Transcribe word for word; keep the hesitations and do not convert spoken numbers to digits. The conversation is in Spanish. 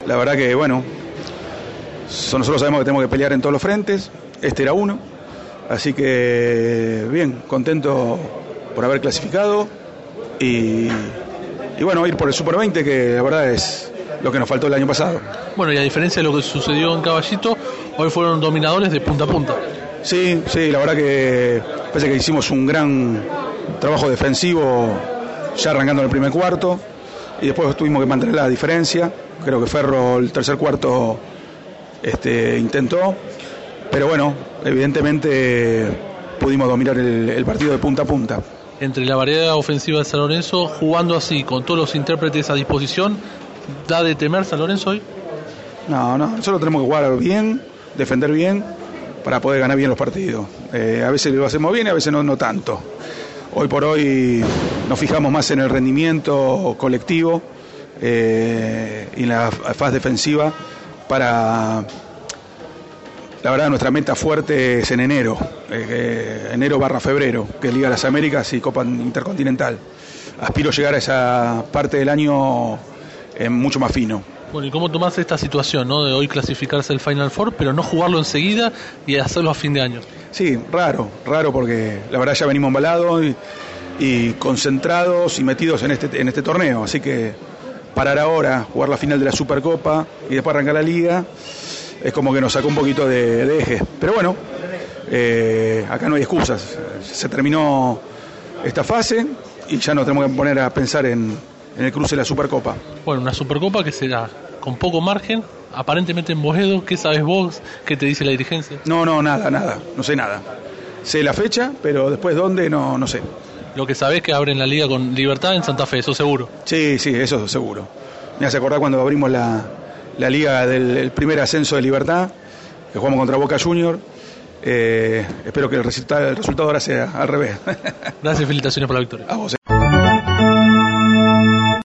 La verdad que, bueno, nosotros sabemos que tenemos que pelear en todos los frentes, este era uno, así que bien, contento por haber clasificado y, y bueno, ir por el Super veinte, que la verdad es lo que nos faltó el año pasado. Bueno, y a diferencia de lo que sucedió en Caballito, hoy fueron dominadores de punta a punta. Sí, sí, la verdad que parece que hicimos un gran trabajo defensivo ya arrancando en el primer cuarto y después tuvimos que mantener la diferencia. Creo que Ferro el tercer cuarto este, intentó, pero bueno, evidentemente pudimos dominar el, el partido de punta a punta. Entre la variedad ofensiva de San Lorenzo, jugando así, con todos los intérpretes a disposición, ¿da de temer San Lorenzo hoy? No, no, nosotros tenemos que jugar bien, defender bien, para poder ganar bien los partidos. Eh, a veces lo hacemos bien y a veces no, no tanto. Hoy por hoy nos fijamos más en el rendimiento colectivo eh, y en la fase defensiva para... La verdad, nuestra meta fuerte es en enero, eh, enero barra febrero, que es Liga de las Américas y Copa Intercontinental. Aspiro a llegar a esa parte del año eh, mucho más fino. Bueno, ¿y cómo tomás esta situación, ¿no? De hoy clasificarse el Final Four, pero no jugarlo enseguida y hacerlo a fin de año? Sí, raro, raro porque la verdad ya venimos embalados y, y concentrados y metidos en este, en este torneo. Así que parar ahora, jugar la final de la Supercopa y después arrancar la Liga, es como que nos sacó un poquito de, de eje. Pero bueno, eh, acá no hay excusas. Se terminó esta fase y ya nos tenemos que poner a pensar en, en el cruce de la Supercopa. Bueno, una Supercopa que será con poco margen, aparentemente en Boedo. ¿Qué sabes vos? ¿Qué te dice la dirigencia? No, no, nada, nada. No sé nada. Sé la fecha, pero después dónde, no, no sé. Lo que sabés que abren la liga con Libertad en Santa Fe, eso seguro. Sí, sí, eso seguro. Me hace acordar cuando abrimos la... la liga del el primer ascenso de Libertad, que jugamos contra Boca Junior. Eh, espero que el resultado, el resultado ahora sea al revés. Gracias y felicitaciones por la victoria. A vos.